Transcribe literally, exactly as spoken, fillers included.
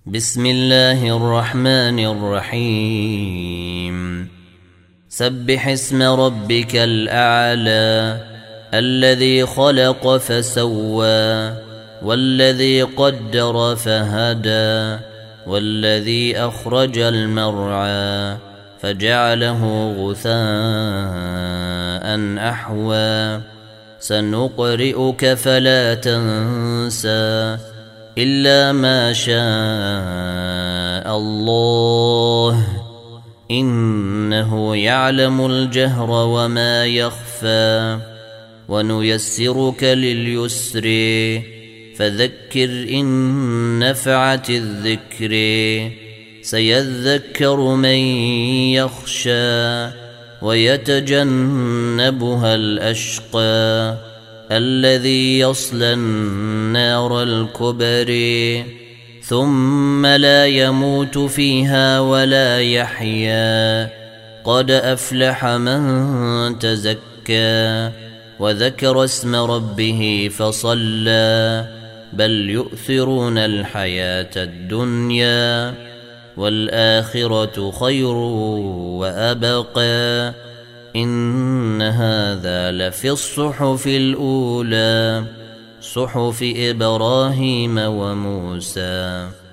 بسم الله الرحمن الرحيم سبح اسم ربك الأعلى الذي خلق فسوى والذي قدر فهدى والذي أخرج المرعى فجعله غثاء أحوى سنقرئك فلا تنسى إلا ما شاء الله إنه يعلم الجهر وما يخفى ونيسرك لليسر فذكر إن نفعت الذكر سيذكر من يخشى ويتجنبها الأشقى الذي يصلى النار الكبرى ثم لا يموت فيها ولا يحيا قد أفلح من تزكى وذكر اسم ربه فصلى بل يؤثرون الحياة الدنيا والآخرة خير وأبقى إن هذا لفي الصحف الأولى صحف إبراهيم وموسى.